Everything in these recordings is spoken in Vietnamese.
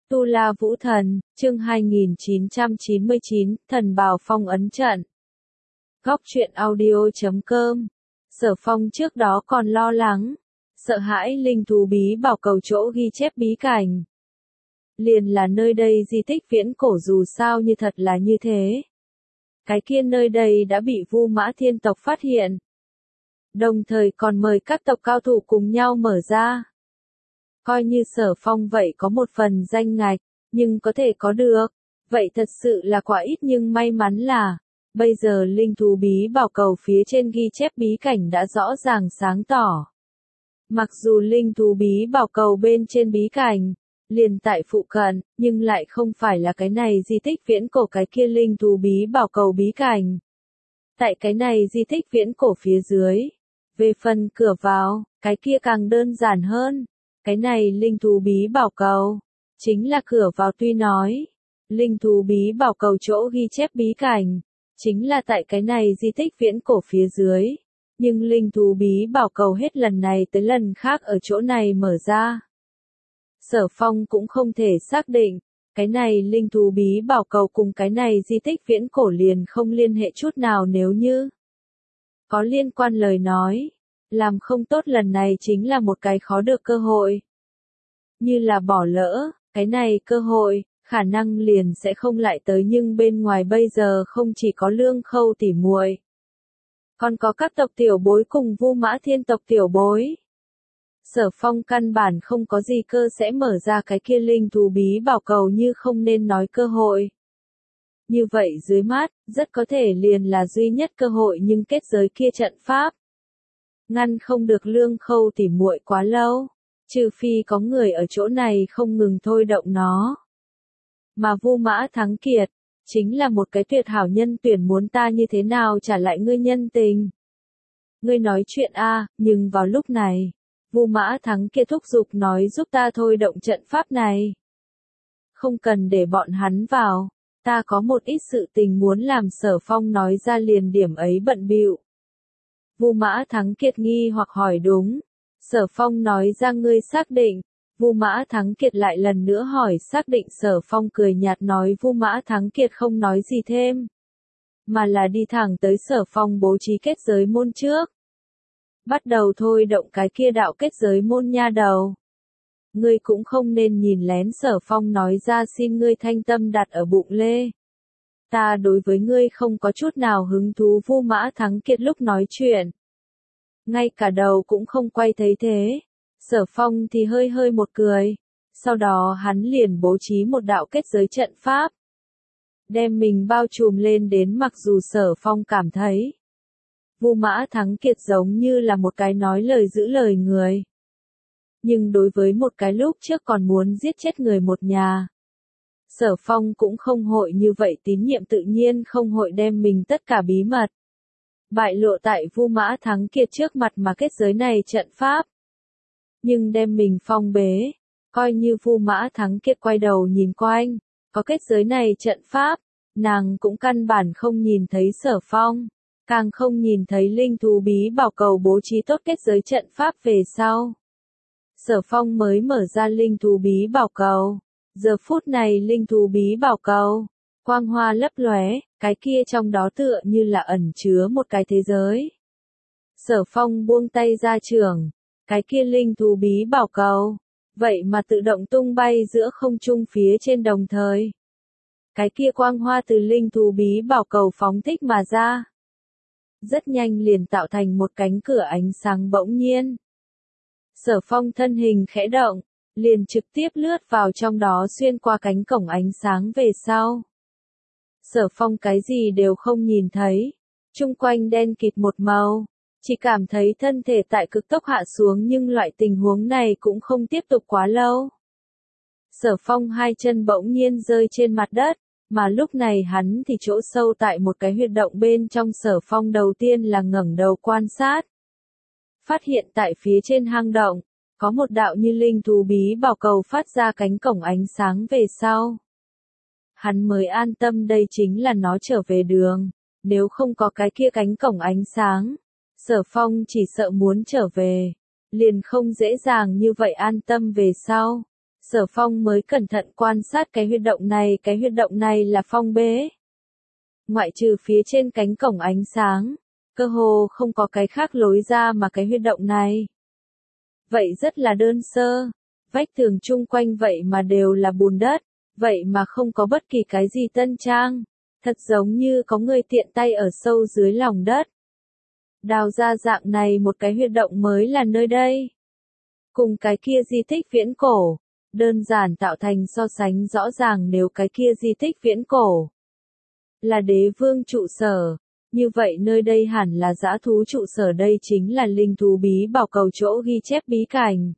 Tu La Vũ Thần, chương 2999, Thần Bào Phong ấn trận. Góc truyện audio.com. Sở Phong trước đó còn lo lắng, sợ hãi linh thú bí bảo cầu chỗ ghi chép bí cảnh. Liền là nơi đây di tích viễn cổ dù sao như thật là như thế. Cái kia nơi đây đã bị Vu Mã Thiên tộc phát hiện. Đồng thời còn mời các tộc cao thủ cùng nhau mở ra. Coi như Sở Phong vậy có một phần danh ngạch, nhưng có thể có được. Vậy thật sự là quá ít nhưng may mắn là, bây giờ linh thú bí bảo cầu phía trên ghi chép bí cảnh đã rõ ràng sáng tỏ. Mặc dù linh thú bí bảo cầu bên trên bí cảnh, liền tại phụ cận, nhưng lại không phải là cái này di tích viễn cổ cái kia linh thú bí bảo cầu bí cảnh. Tại cái này di tích viễn cổ phía dưới, về phần cửa vào, cái kia càng đơn giản hơn. Cái này linh thú bí bảo cầu, chính là cửa vào tuy nói. Linh thú bí bảo cầu chỗ ghi chép bí cảnh, chính là tại cái này di tích viễn cổ phía dưới. Nhưng linh thú bí bảo cầu hết lần này tới lần khác ở chỗ này mở ra. Sở Phong cũng không thể xác định, cái này linh thú bí bảo cầu cùng cái này di tích viễn cổ liền không liên hệ chút nào nếu như có liên quan lời nói. Làm không tốt lần này chính là một cái khó được cơ hội. Như là bỏ lỡ, cái này cơ hội, khả năng liền sẽ không lại tới nhưng bên ngoài bây giờ không chỉ có Lương Khâu tỉ muội, còn có các tộc tiểu bối cùng Vu Mã Thiên tộc tiểu bối. Sở Phong căn bản không có gì cơ sẽ mở ra cái kia linh thú bí bảo cầu như không nên nói cơ hội. Như vậy dưới mắt, rất có thể liền là duy nhất cơ hội nhưng kết giới kia trận pháp. Ngăn không được Lương Khâu tỉ muội quá lâu, trừ phi có người ở chỗ này không ngừng thôi động nó. Mà Vu Mã Thắng Kiệt, chính là một cái tuyệt hảo nhân tuyển muốn ta như thế nào trả lại ngươi nhân tình. Ngươi nói chuyện nhưng vào lúc này, Vu Mã Thắng Kiệt thúc giục nói giúp ta thôi động trận pháp này. Không cần để bọn hắn vào, ta có một ít sự tình muốn làm. Sở Phong nói ra liền điểm ấy bận bịu. Vu Mã Thắng Kiệt nghi hoặc hỏi đúng. Sở Phong nói ra ngươi xác định. Vu Mã Thắng Kiệt lại lần nữa hỏi xác định. Sở Phong cười nhạt nói Vu Mã Thắng Kiệt không nói gì thêm, mà là đi thẳng tới Sở Phong bố trí kết giới môn trước. Bắt đầu thôi động cái kia đạo kết giới môn nha đầu. Ngươi cũng không nên nhìn lén. Sở Phong nói ra xin ngươi thanh tâm đặt ở bụng lê. Ta đối với ngươi không có chút nào hứng thú. Vu Mã Thắng Kiệt lúc nói chuyện, ngay cả đầu cũng không quay thấy thế. Sở Phong thì hơi một cười. Sau đó hắn liền bố trí một đạo kết giới trận pháp, đem mình bao trùm lên đến. Mặc dù Sở Phong cảm thấy Vu Mã Thắng Kiệt giống như là một cái nói lời giữ lời người, nhưng đối với một cái lúc trước còn muốn giết chết người một nhà, Sở Phong cũng không hội như vậy tín nhiệm, tự nhiên không hội đem mình tất cả bí mật bại lộ tại Vu Mã Thắng Kiệt trước mặt mà kết giới này trận pháp. Nhưng đem mình phong bế, coi như Vu Mã Thắng Kiệt quay đầu nhìn quanh, có kết giới này trận pháp, nàng cũng căn bản không nhìn thấy Sở Phong, càng không nhìn thấy linh thú bí bảo cầu bố trí tốt kết giới trận pháp về sau. Sở Phong mới mở ra linh thú bí bảo cầu. Giờ phút này linh thú bí bảo cầu, quang hoa lấp lóe, cái kia trong đó tựa như là ẩn chứa một cái thế giới. Sở Phong buông tay ra trường, cái kia linh thú bí bảo cầu, vậy mà tự động tung bay giữa không trung phía trên đồng thời. Cái kia quang hoa từ linh thú bí bảo cầu phóng thích mà ra. Rất nhanh liền tạo thành một cánh cửa ánh sáng bỗng nhiên. Sở Phong thân hình khẽ động, liền trực tiếp lướt vào trong đó xuyên qua cánh cổng ánh sáng về sau. Sở Phong cái gì đều không nhìn thấy, chung quanh đen kịt một màu, chỉ cảm thấy thân thể tại cực tốc hạ xuống nhưng loại tình huống này cũng không tiếp tục quá lâu. Sở Phong hai chân bỗng nhiên rơi trên mặt đất, mà lúc này hắn thì chỗ sâu tại một cái huyệt động bên trong. Sở Phong đầu tiên là ngẩng đầu quan sát. Phát hiện tại phía trên hang động, có một đạo như linh thú bí bảo cầu phát ra cánh cổng ánh sáng về sau. Hắn mới an tâm đây chính là nó trở về đường, nếu không có cái kia cánh cổng ánh sáng, Sở Phong chỉ sợ muốn trở về, liền không dễ dàng như vậy an tâm về sau. Sở Phong mới cẩn thận quan sát cái huyệt động này là phong bế. Ngoại trừ phía trên cánh cổng ánh sáng, cơ hồ không có cái khác lối ra mà cái huyệt động này. Vậy rất là đơn sơ, vách tường chung quanh vậy mà đều là bùn đất, vậy mà không có bất kỳ cái gì tân trang, thật giống như có người tiện tay ở sâu dưới lòng đất. Đào ra dạng này một cái huyệt động mới là nơi đây. Cùng cái kia di tích viễn cổ, đơn giản tạo thành so sánh rõ ràng nếu cái kia di tích viễn cổ là đế vương trụ sở, như vậy nơi đây hẳn là dã thú trụ sở, đây chính là linh thú bí bảo cầu chỗ ghi chép bí cảnh.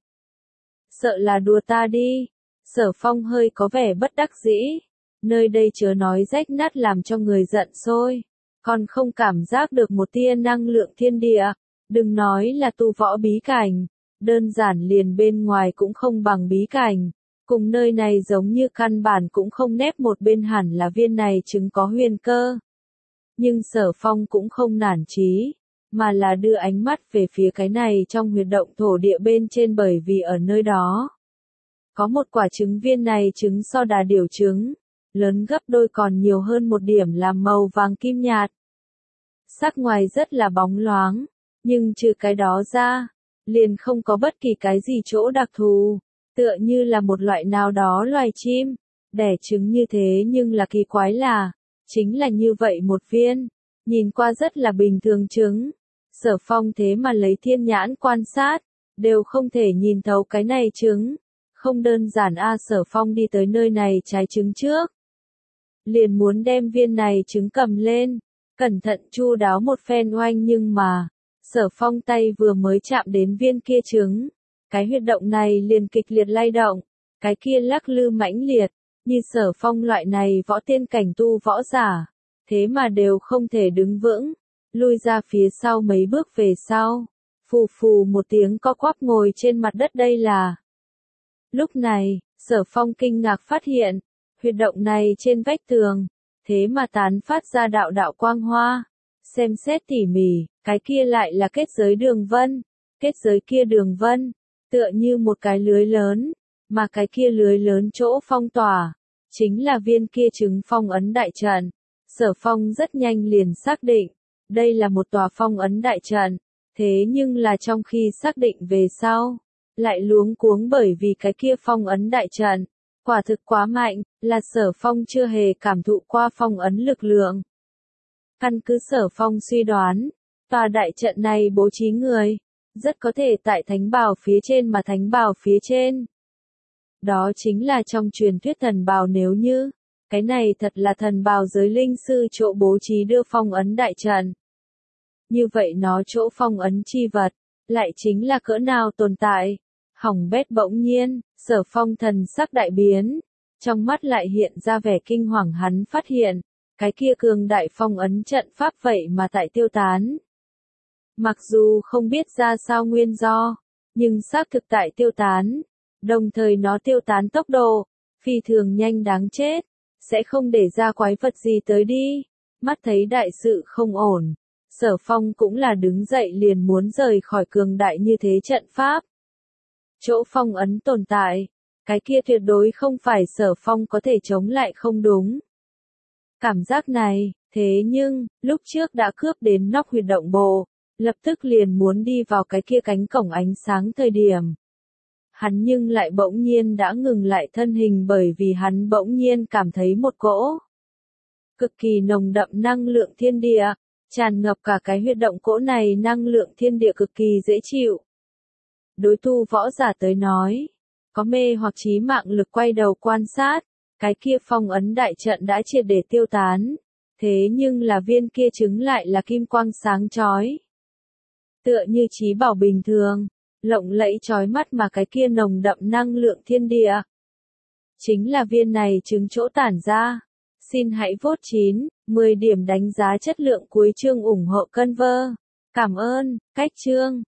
Sợ là đùa ta đi, Sở Phong hơi có vẻ bất đắc dĩ, nơi đây chớ nói rách nát làm cho người giận sôi, còn không cảm giác được một tia năng lượng thiên địa, đừng nói là tu võ bí cảnh, đơn giản liền bên ngoài cũng không bằng bí cảnh. Cùng nơi này giống như căn bản cũng không nép một bên, hẳn là viên này chứng có huyền cơ. Nhưng Sở Phong cũng không nản chí, mà là đưa ánh mắt về phía cái này trong huyệt động thổ địa bên trên, bởi vì ở nơi đó có một quả trứng, viên này trứng so đà điểu trứng, lớn gấp đôi còn nhiều hơn một điểm, làm màu vàng kim nhạt. Sắc ngoài rất là bóng loáng, nhưng trừ cái đó ra, liền không có bất kỳ cái gì chỗ đặc thù. Tựa như là một loại nào đó loài chim, đẻ trứng như thế, nhưng là kỳ quái là, chính là như vậy một viên, nhìn qua rất là bình thường trứng. Sở Phong thế mà lấy thiên nhãn quan sát, đều không thể nhìn thấu cái này trứng. Không đơn giản a. Sở Phong đi tới nơi này trái trứng trước, liền muốn đem viên này trứng cầm lên, cẩn thận chu đáo một phen oanh, nhưng mà, Sở Phong tay vừa mới chạm đến viên kia trứng, cái huyệt động này liền kịch liệt lay động, cái kia lắc lư mãnh liệt, như Sở Phong loại này võ tiên cảnh tu võ giả, thế mà đều không thể đứng vững, lui ra phía sau mấy bước về sau, phù phù một tiếng co quắp ngồi trên mặt đất. Đây là. Lúc này, Sở Phong kinh ngạc phát hiện, huyệt động này trên vách tường, thế mà tán phát ra đạo đạo quang hoa, xem xét tỉ mỉ, cái kia lại là kết giới đường vân, kết giới kia đường vân tựa như một cái lưới lớn, mà cái kia lưới lớn chỗ phong tỏa, chính là viên kia trứng phong ấn đại trận. Sở Phong rất nhanh liền xác định, đây là một tòa phong ấn đại trận, thế nhưng là trong khi xác định về sau, lại luống cuống bởi vì cái kia phong ấn đại trận, quả thực quá mạnh, là Sở Phong chưa hề cảm thụ qua phong ấn lực lượng. Căn cứ Sở Phong suy đoán, tòa đại trận này bố trí người, rất có thể tại thánh bào phía trên, mà thánh bào phía trên, đó chính là trong truyền thuyết thần bào. Nếu như, cái này thật là thần bào giới linh sư chỗ bố trí đưa phong ấn đại trận, như vậy nó chỗ phong ấn chi vật, lại chính là cỡ nào tồn tại. Hỏng bét. Bỗng nhiên, Sở Phong thần sắc đại biến, trong mắt lại hiện ra vẻ kinh hoàng, hắn phát hiện, cái kia cường đại phong ấn trận pháp vậy mà tại tiêu tán. Mặc dù không biết ra sao nguyên do, nhưng xác thực tại tiêu tán, đồng thời nó tiêu tán tốc độ phi thường nhanh đáng chết, sẽ không để ra quái vật gì tới đi. Mắt thấy đại sự không ổn, Sở Phong cũng là đứng dậy liền muốn rời khỏi cường đại như thế trận pháp. Chỗ phong ấn tồn tại, cái kia tuyệt đối không phải Sở Phong có thể chống lại, không đúng. Cảm giác này, thế nhưng, lúc trước đã cướp đến nóc huyệt động bộ, lập tức liền muốn đi vào cái kia cánh cổng ánh sáng thời điểm. Hắn nhưng lại bỗng nhiên đã ngừng lại thân hình, bởi vì hắn bỗng nhiên cảm thấy một cỗ cực kỳ nồng đậm năng lượng thiên địa, tràn ngập cả cái huyệt động. Cỗ này năng lượng thiên địa cực kỳ dễ chịu. Đối tu võ giả tới nói, có mê hoặc chí mạng lực. Quay đầu quan sát, cái kia phong ấn đại trận đã triệt để tiêu tán, thế nhưng là viên kia trứng lại là kim quang sáng chói, tựa như chí bảo bình thường, lộng lẫy chói mắt, mà cái kia nồng đậm năng lượng thiên địa, chính là viên này trứng chỗ tản ra. Xin hãy vote 9, 10 điểm đánh giá chất lượng cuối chương ủng hộ Conver. Cảm ơn. Cách chương